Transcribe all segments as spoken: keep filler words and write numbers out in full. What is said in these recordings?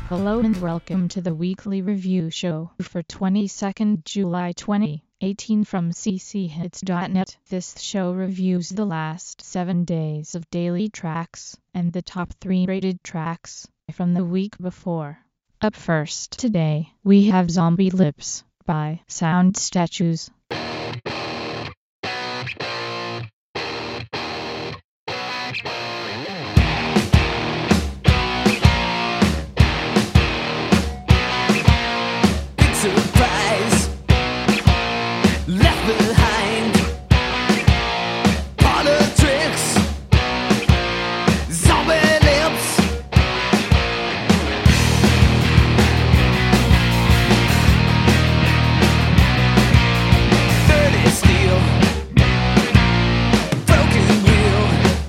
Hello and welcome to the weekly review show for twenty-second July twenty eighteen from c c hits dot net. This show reviews the last seven days of daily tracks and the top three rated tracks from the week before. Up first today, we have Zombie Lips by Sound Statues. Surprise, left behind, politics, zombie lips, dirty steel, broken wheel,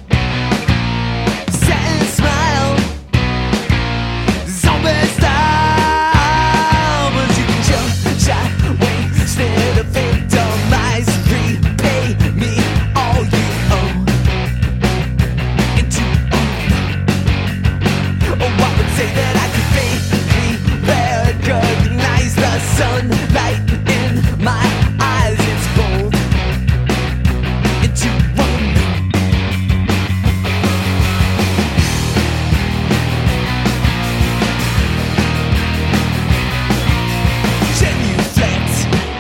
sad smile, zombie style. Instead of victimize, repay me all you owe. And to own, oh, I would say that I could vaguely recognize the sunlight in my eyes. It's bold. And to own, genuflect.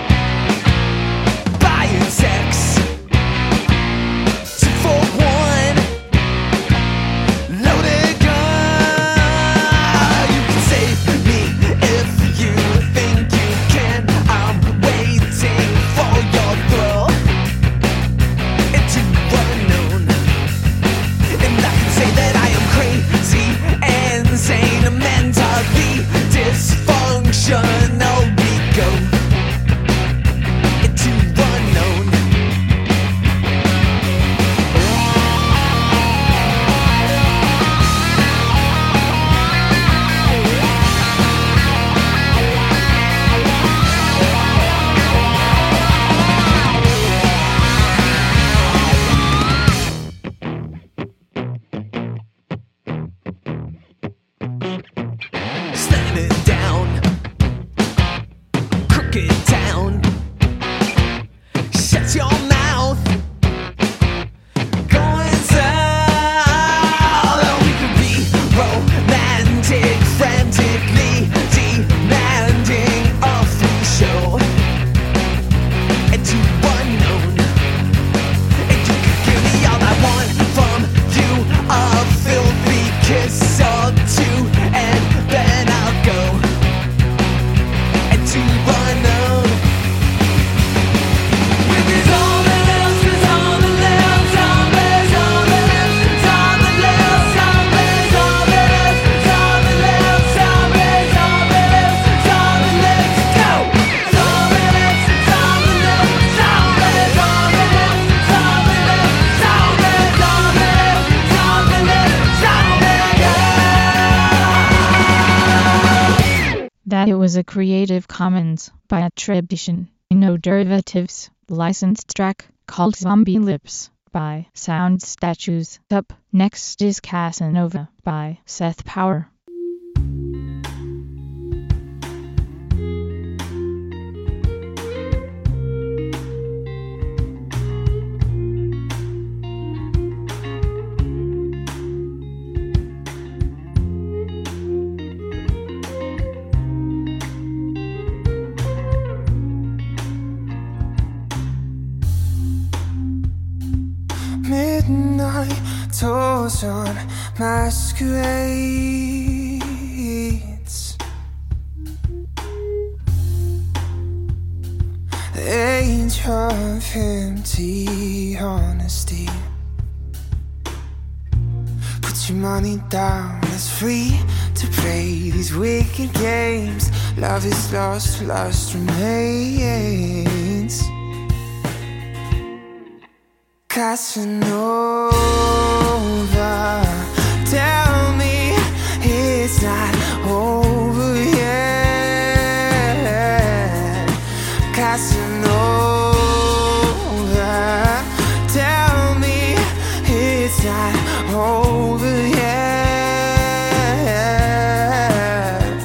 Sex, two for one, loaded gun. You can save me if you think you can. I'm waiting for your thrill into unknown. And I can say that I am crazy and insane, mentally dysfunctional. We go That it was a Creative Commons by attribution, no derivatives, licensed track called Zombie Lips by Sound Statues. Up next is Casanova by Seth Power. Midnight tours on masquerades, the age of empty honesty. Put your money down, it's free to play these wicked games. Love is lost, lust remains. Casanova, tell me it's not over yet. Casanova, tell me it's not over yet.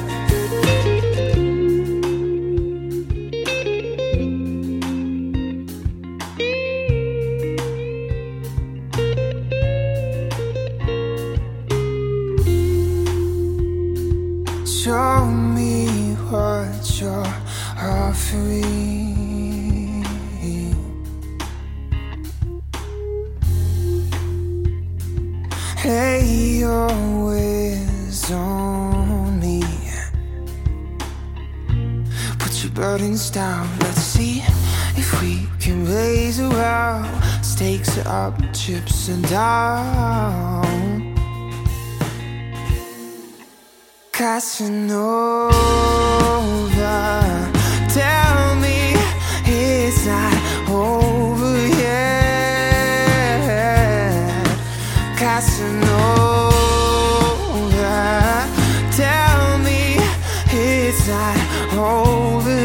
Show me what you're offering. Lay your ways on me. Put your burdens down. Let's see if we can raise a row. Stakes are up, chips are down. Casanova, tell me it's not over yet. Casanova, tell me it's not over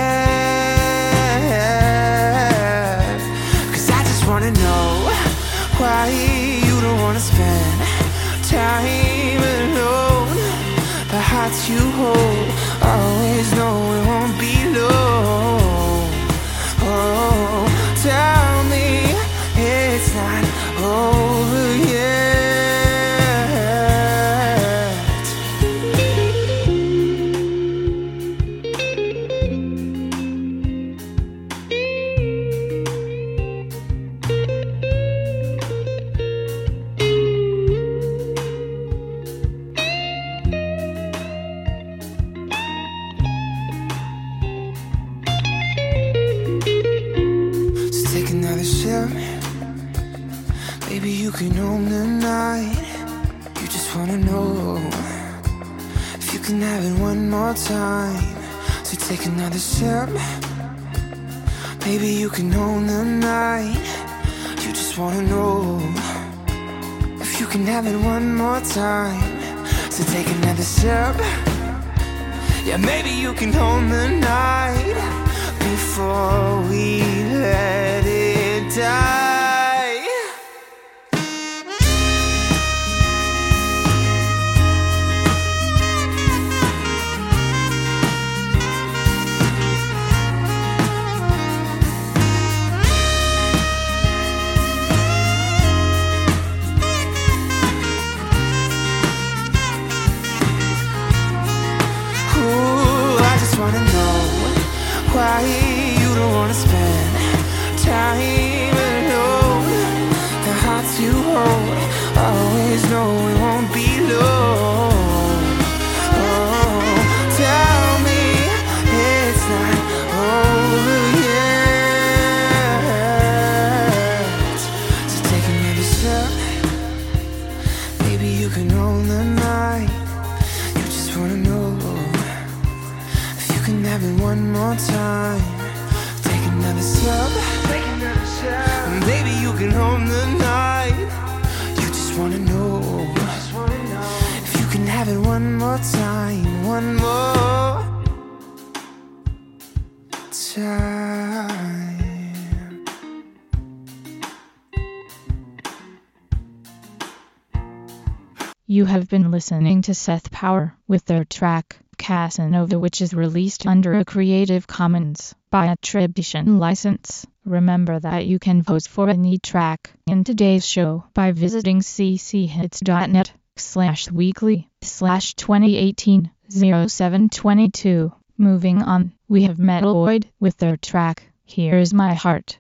yet. 'Cause I just wanna know why you don't wanna spend time alone. The hearts you hold, always know it won't be long. Oh, tell me it's not over yet. Maybe you can own the night. You just wanna know if you can have it one more time. So take another sip. Maybe you can own the night. You just wanna know if you can have it one more time. So take another sip. Yeah, maybe you can own the night before we let it die. Why you don't wanna spend time alone. The hearts you hold, always know it won't be long. Oh, tell me it's not over yet. So take another sip. Maybe you can own the night. You just wanna know can have it one more time. Take another sip. Take another sip. Maybe you can own the night. You just wanna know, just wanna know if you can have it one more time. One more time. You have been listening to Seth Power with their track Casanova, which is released under a Creative Commons by attribution license. Remember that you can vote for any track in today's show by visiting cchits.net slash weekly slash 2018 0722. Moving on, we have Metaloid with their track Here's My Heart.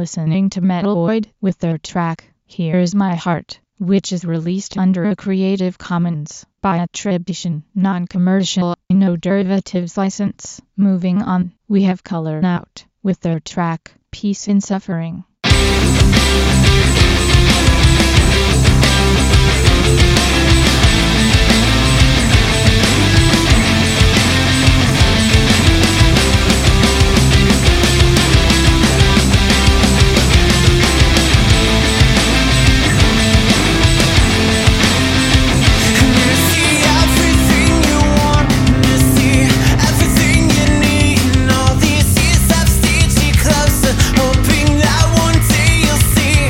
listening to Metaloid with their track, Here's My Heart, which is released under a Creative Commons by attribution, non-commercial, no derivatives license. Moving on, we have Color Out with their track, Peace in Suffering. Hoping that one day you'll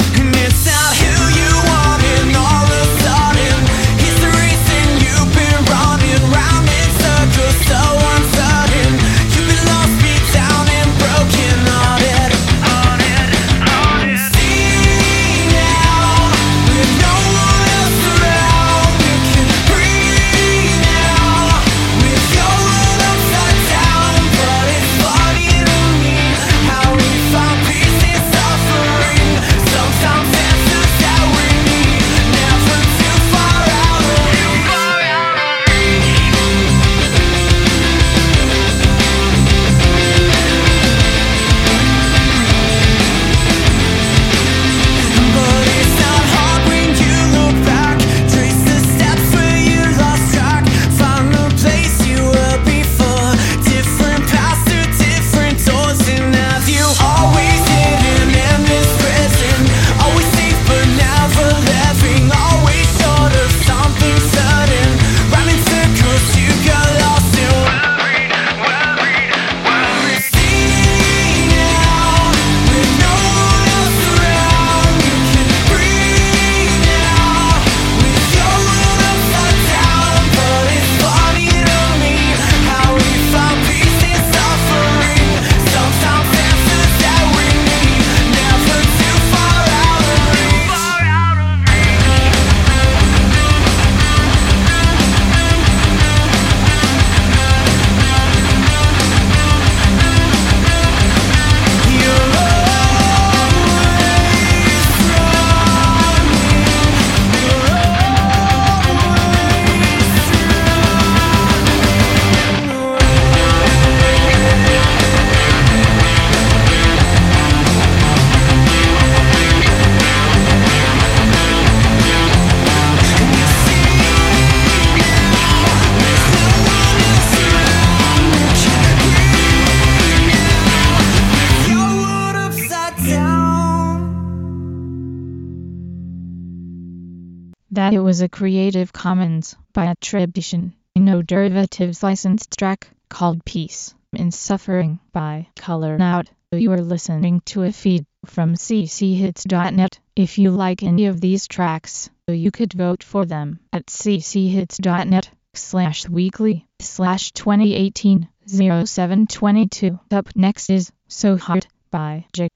that it was a Creative Commons by attribution, no derivatives licensed track called Peace in Suffering by Color Out. You are listening to a feed from c c hits dot net. If you like any of these tracks, you could vote for them at c c hits dot net slash weekly slash twenty eighteen oh seven twenty-two. Up next is So Hard by Jick.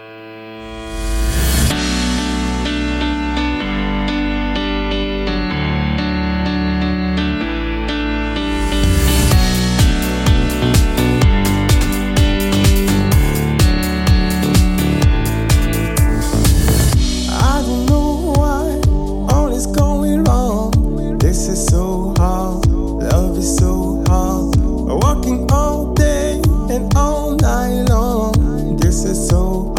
This is so hard, love is so hard. We're walking all day and all night long. This is so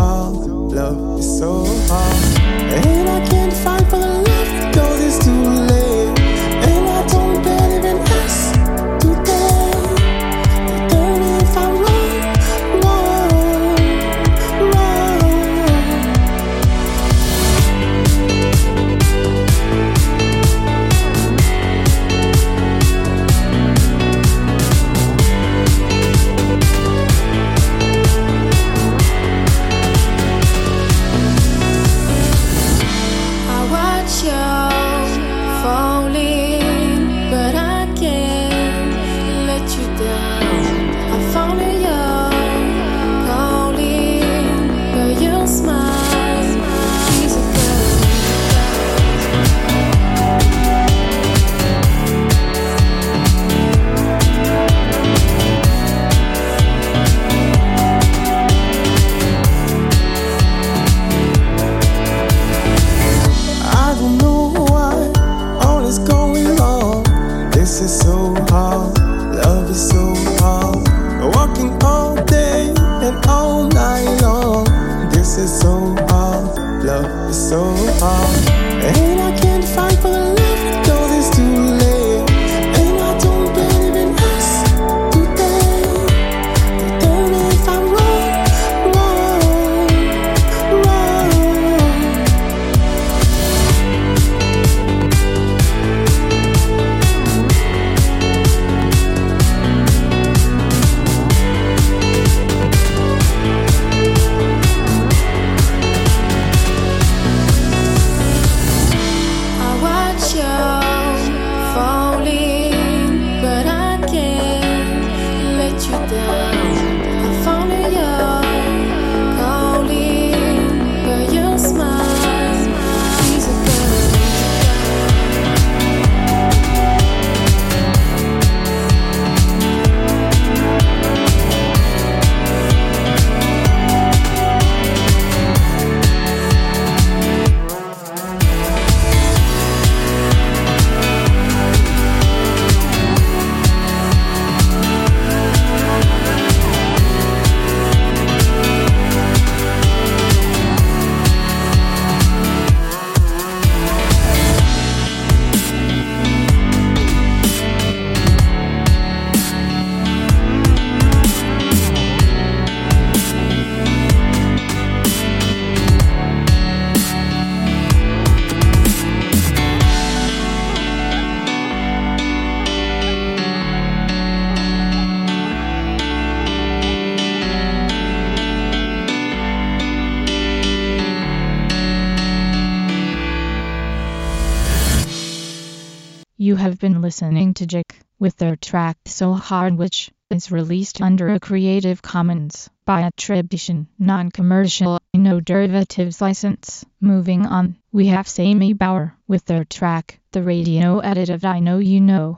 You have been listening to Jake with their track So Hard, which is released under a Creative Commons by attribution, non-commercial, no derivatives license. Moving on, we have Sammy Bauer with their track The Radio Edit of I Know You Know.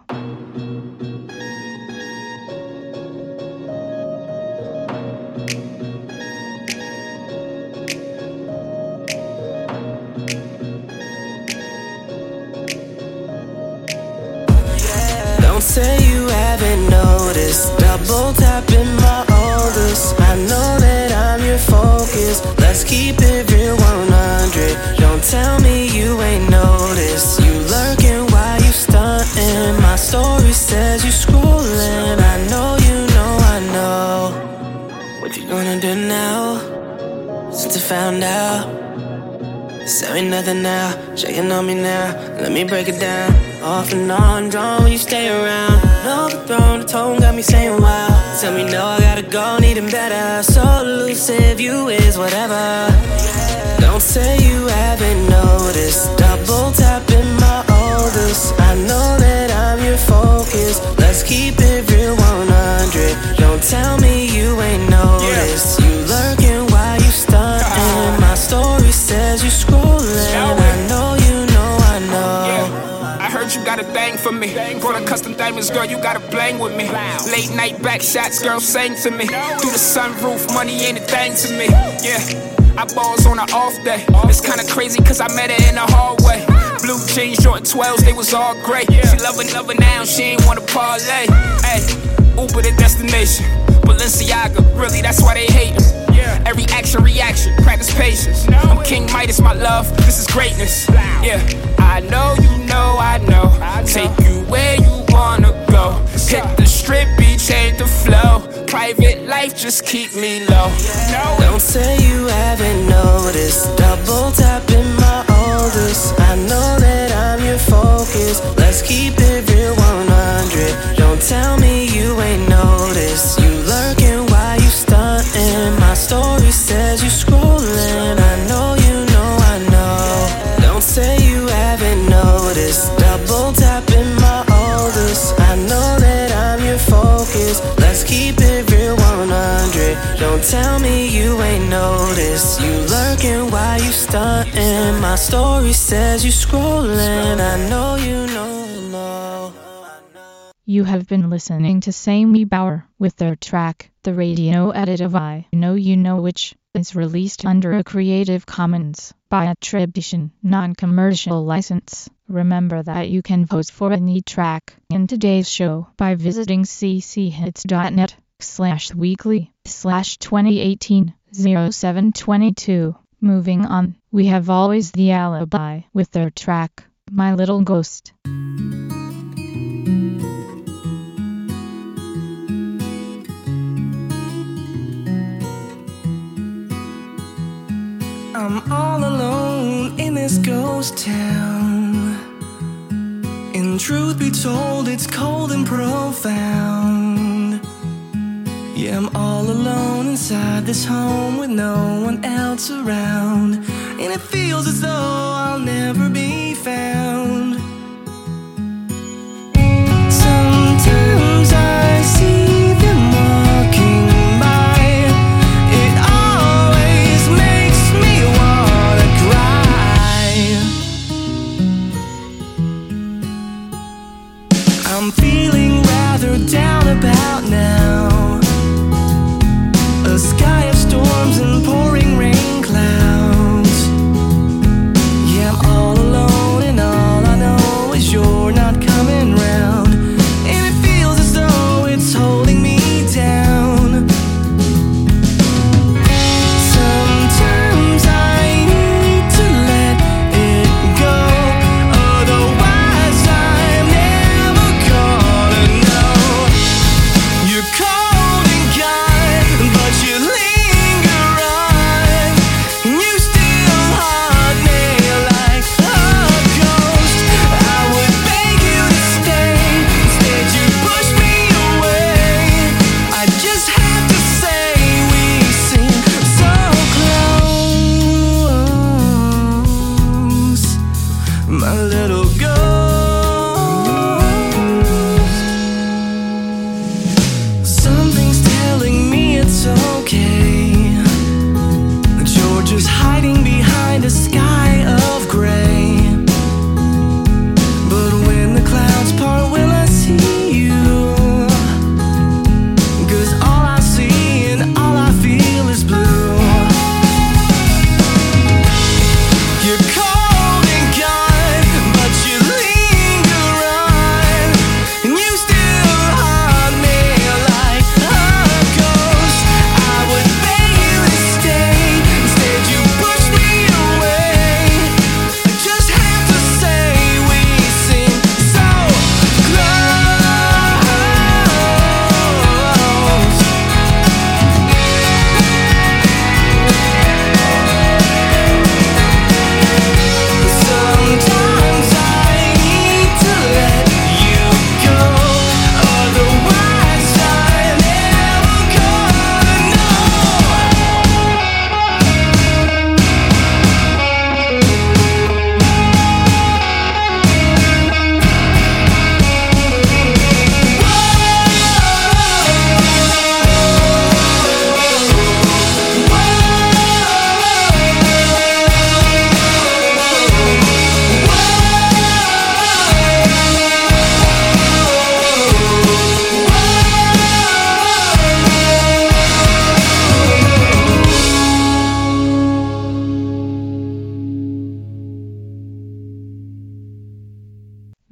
Don't say you haven't noticed. Double tapping my oldest. I know that I'm your focus. Let's keep it real one hundred. Don't tell me you ain't noticed. You lurking while you stunting. My story says you scrolling. I know you know I know. What you gonna do now? Since I found out. Say me nothing now, shaking on me now. Let me break it down. Off and on, drawn when you stay around. No, the throne, the tone got me saying wow. Tell me no, I gotta go, needing better. So elusive, you is whatever. Don't say you haven't noticed. Double tapping my oldest. I know that I'm your focus. Let's keep it real one hundred. Don't tell me you ain't noticed. You lurking while you stunting. My story says you scrolling. I know you know I know. I heard you got a thing for me. Brought a custom diamonds, girl, you got a bling with me. Late night back shots, girl, sang to me. Through the sunroof, money ain't a thing to me. Yeah, I balls on an off day. It's kinda crazy cause I met her in the hallway. Blue jeans, Jordan twelves, they was all great. She loving, loving now, she ain't wanna parlay. Hey, Uber the destination. Balenciaga, really that's why they hate us. Every action, reaction, practice patience. I'm King Midas, my love, this is greatness. Yeah, I know you know, I know. Take you where you wanna go. Hit the strip, be change the flow. Private life, just keep me low. Don't say you haven't noticed. Double tapping my oldest. I know that I'm your focus. Let's keep it real one hundred. Don't tell me you ain't noticed. You lurking while you stunting. My story says you scrolling. I know you know I know. Don't say you haven't noticed. Double tapping my oldest. I know that I'm your focus. Let's keep it real one hundred. Don't tell me you ain't noticed. You lurking while you stunting. My story says you scrolling. I know you know I know. You have been listening to Sammy Bauer with their track The Radio Edit of I Know You Know, which is released under a Creative Commons by attribution, non-commercial license. Remember that you can vote for any track in today's show by visiting cchits.net slash weekly slash 2018 07 22. Moving on, we have Always the Alibi with their track My Little Ghost. I'm all alone in this ghost town. In truth be told, it's cold and profound. Yeah, I'm all alone inside this home with no one else around. And it feels as though I'll never be found. Sometimes I see them walking by. It always makes me wanna cry. I'm feeling rather down about now. A sky of storms and pouring rain clouds. Yeah, I'm all alone and all I know is you're not coming round. And it feels as though it's holding me down. Sometimes I need to let it go. Otherwise I'm never gonna know. You're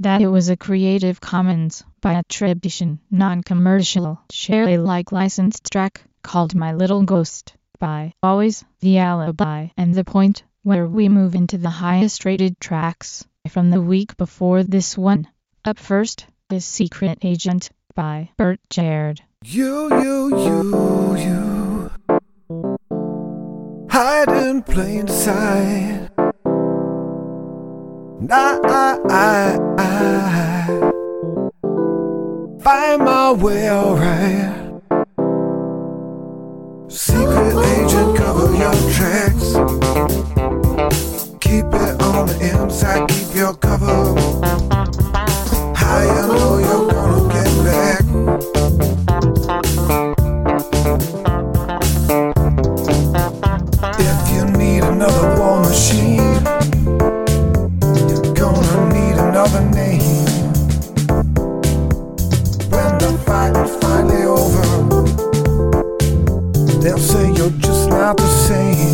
That it was a Creative Commons by attribution, non-commercial, share Alike licensed track called My Little Ghost by Always, The Alibi, and The Point, where we move into the highest rated tracks from the week before this one. Up first is Secret Agent by Bert Jared. You, you, you, you hide in plain sight. I, I, I, I find my way alright. Secret agent, cover your tracks. Keep it on the inside, keep your cover high. I know you're gonna get back. If you need another war machine, you're gonna need another name. When the fight is finally over, they'll say you're just not the same.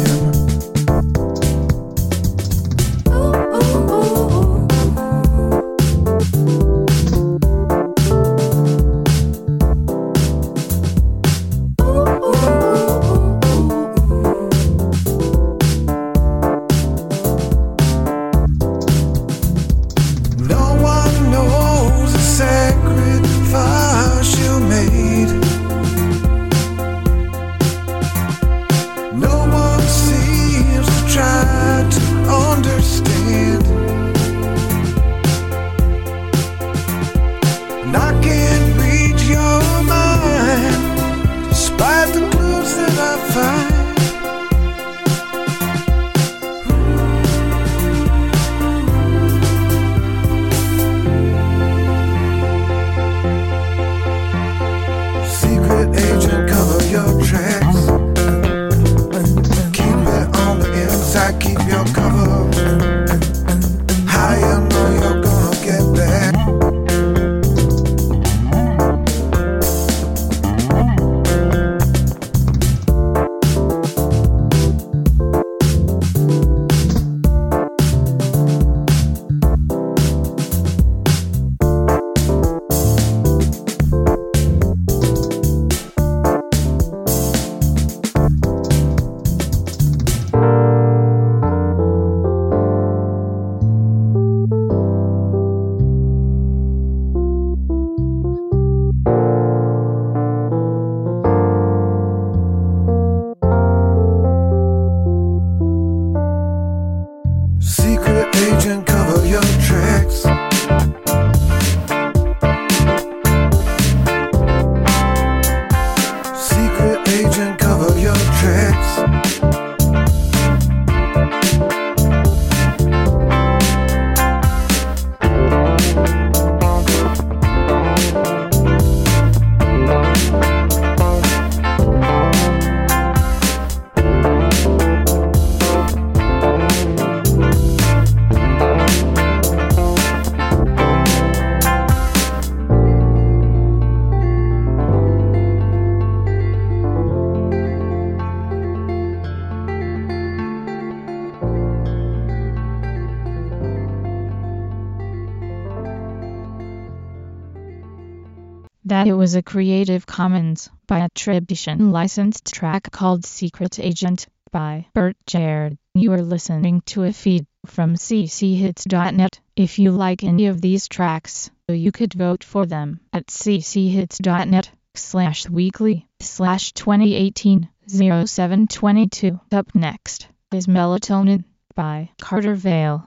That it was a Creative Commons by attribution licensed track called Secret Agent by Bert Jared. You are listening to a feed from c c hits dot net. If you like any of these tracks, you could vote for them at c c hits dot net slash weekly slash twenty eighteen oh seven twenty-two. Up next is Melatonin by Carter Vale.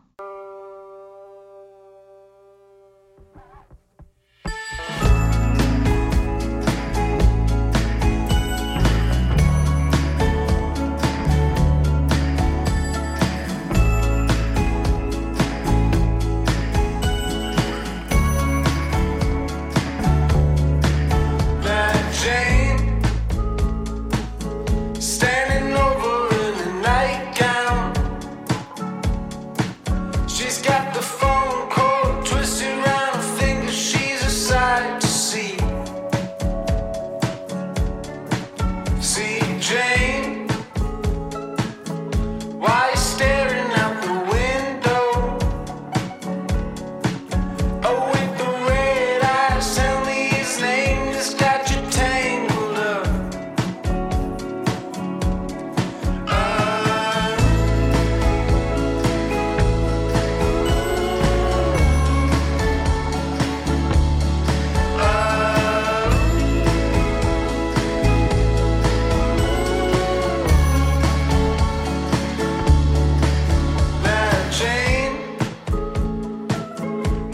Standing over in the nightgown, she's got the phone cord twisted around her finger.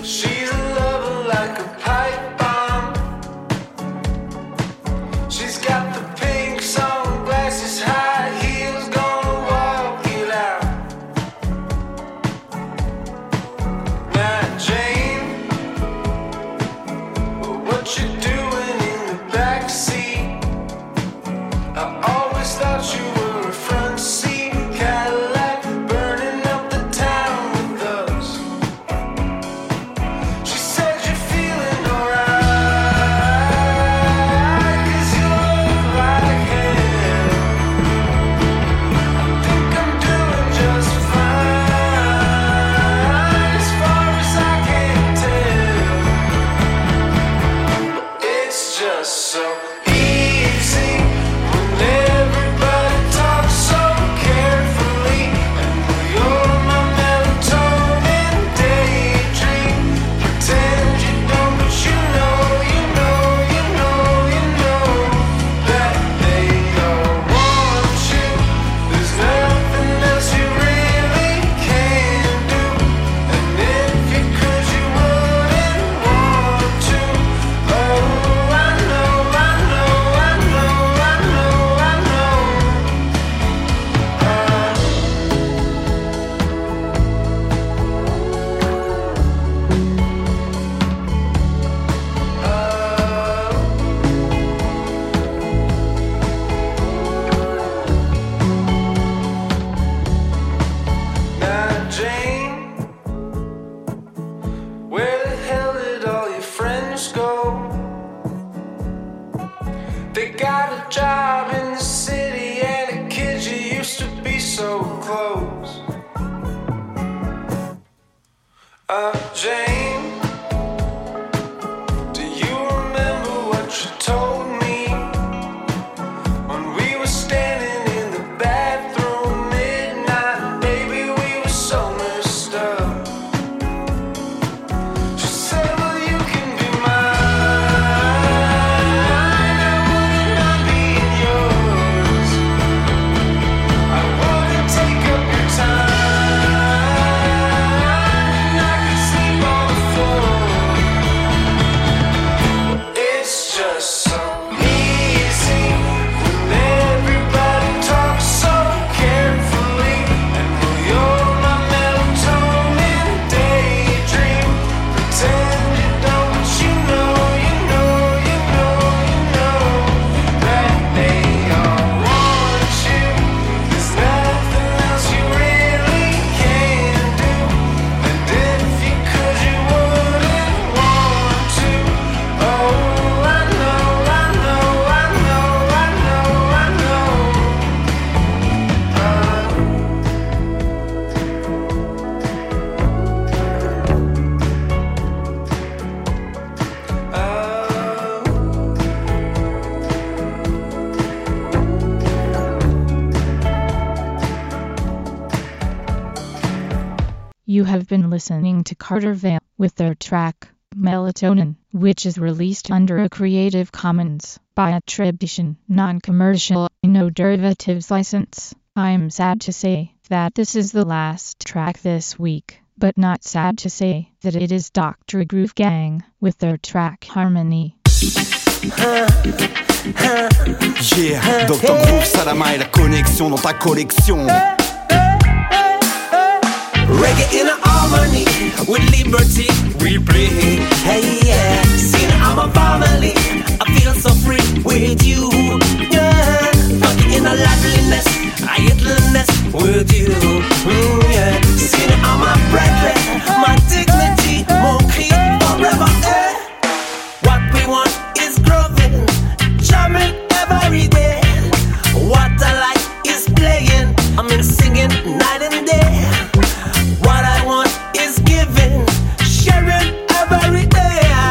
She's a lover like a pipe bomb. She's got the pink sunglasses, high heels, gonna walk it out. Now Jane, what you doing in the backseat? I always thought you were a front seat Cadillac, burning up the town with us. She said you're feeling alright, 'cause you look like hell. I think I'm doing just fine, as far as I can tell. It's just so easy when everybody talks so carefully, and you're my melatonin daydream. Pretend you don't, but you know, you know, you know, you know that they all want you. There's nothing else you really can do, and if you could, you wouldn't want to. Oh, I know, I know, I know, I know, I know. Uh, Now, Jane, where the hell did all your friends go? They got a job in the city and a kid you used to be so close. Uh, Jane, do you remember what you told me when we were standing in the bathroom midnight? Baby, we were so messed up. She said, well, you can be mine, I wouldn't mind being yours. I wouldn't take up your time, and I could sleep on the floor. It's just so easy when everybody talks so carefully, and when you're my melatonin daydream. Pretend you don't, but you know, you know, you know, you know that they all want you. There's nothing else you really can do, and if you could, you wouldn't want to. Oh, I know, I know, I know, I know, I know. Uh, You have been listening to Carter Vale with their track Melatonin, which is released under a Creative Commons by attribution, non-commercial, no derivatives license. I'm sad to say that this is the last track this week, but not sad to say that it is Doctor Groove Gang with their track Harmony. Yeah, docteur Groove, Salama et la connexion dans ta collection. Reggae in harmony with liberty we bring. Hey yeah, sing I'm a family. I feel so free with you. Yeah, talking in a liveliness, I idleness with you. Mm, yeah, sing I'm a brethren, my dignity, mon cri forever. Eh? What we want is growing, jamming every day. What I like is playing. I mean singing night and day. What I want is giving, sharing every day.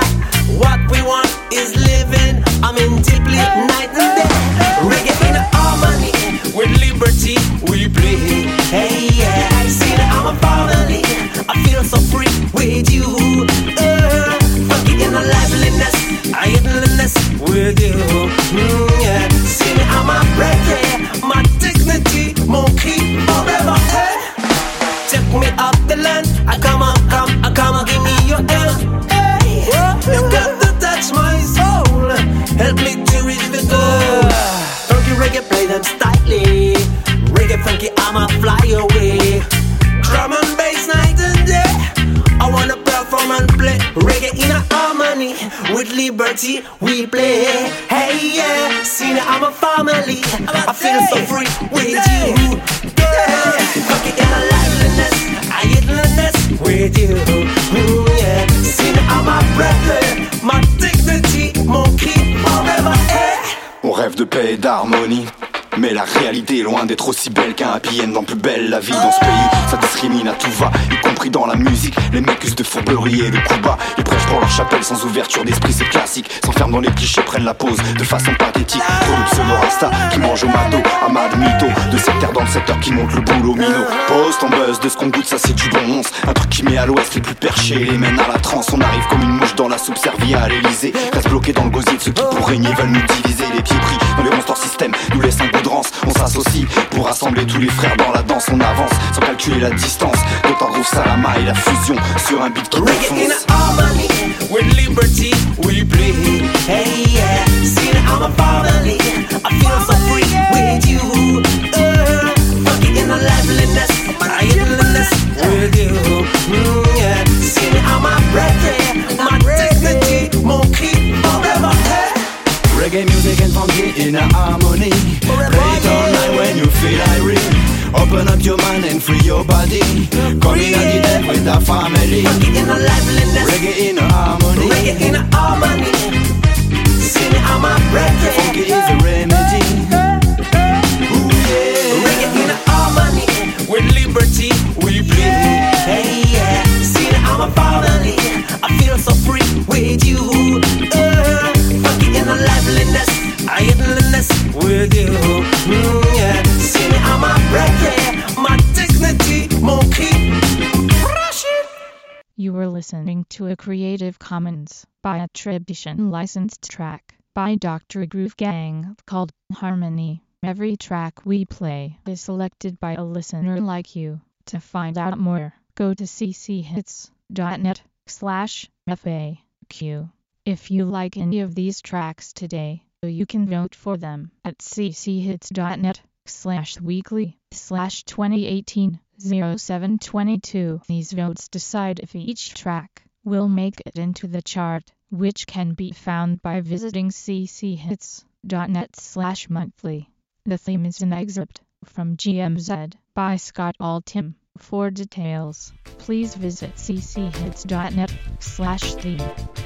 it. Reggae in a harmony with liberty we play. Hey yeah, see now I'm a family. I feel so free with you. Yeah, fuck it in a liveliness, I idleness with you. Mm, yeah, see now I'm a brother, my dignity, mon key forever. Hey. On rêve de paix et d'harmonie, mais la réalité est loin d'être aussi belle qu'un happy end. Dans plus belle la vie dans ce pays, ça discrimine à tout va, y compris dans la musique. Les mecs usent de fourberie et de coups bas. Ils prêchent pour leur chapelle sans ouverture d'esprit, c'est classique. S'enferment dans les clichés, prennent la pause de façon pathétique. Trop de pseudo-rasta qui mangent au mato, Ahmad Mito. De secteur dans le secteur qui monte le boulot minot. Post en buzz de ce qu'on goûte, ça c'est du bon onze. Un truc qui met à l'ouest les plus perchés, les mène à la transe. On arrive comme une mouche dans la soupe servie à l'Elysée. Reste bloqué dans le gosier de ceux qui pour régner veulent nous diviser. Les pieds pris dans les monsters système nous laissent un goût de rance. On s'associe pour rassembler tous les frères dans la danse. On avance sans calculer la distance. D'autant groupe Salama et la fusion sur un beat qui Reggae in défonce. a harmony with liberty we play. Hey yeah, see now I'm a family. I feel so free with you. Uh, fuck it in a liveliness, I idleness with you. Mm, yeah, see now I'm a brother, my dignity, mon key forever. Hey. Reggae music and funky in a harmony. Play it all night when you feel irate. Open up your mind and free your body. Come in at the dead with the family. Reggae in a liveliness, Reggae in a harmony. reggae in a harmony. See now I'm a brother. Funky is a remedy. Ooh, yeah. Reggae in a harmony with liberty we play. Hey yeah, see now I'm a family. I feel so free with you. Uh, fuck it in a liveliness, I idleness with you. Mm, yeah, see now I'm a brother, my dignity, mon key. You were listening to a Creative Commons by attribution licensed track by Doctor Groove Gang called Harmony. Every track we play is selected by a listener like you. To find out more, go to cchits.net slash FAQ. If you like any of these tracks today, you can vote for them at cchits.net slash weekly slash 2018 0722. These votes decide if each track will make it into the chart, which can be found by visiting cchits.net slash monthly. The theme is an excerpt from G M Z by Scott Altham. For details, please visit cchits.net slash theme.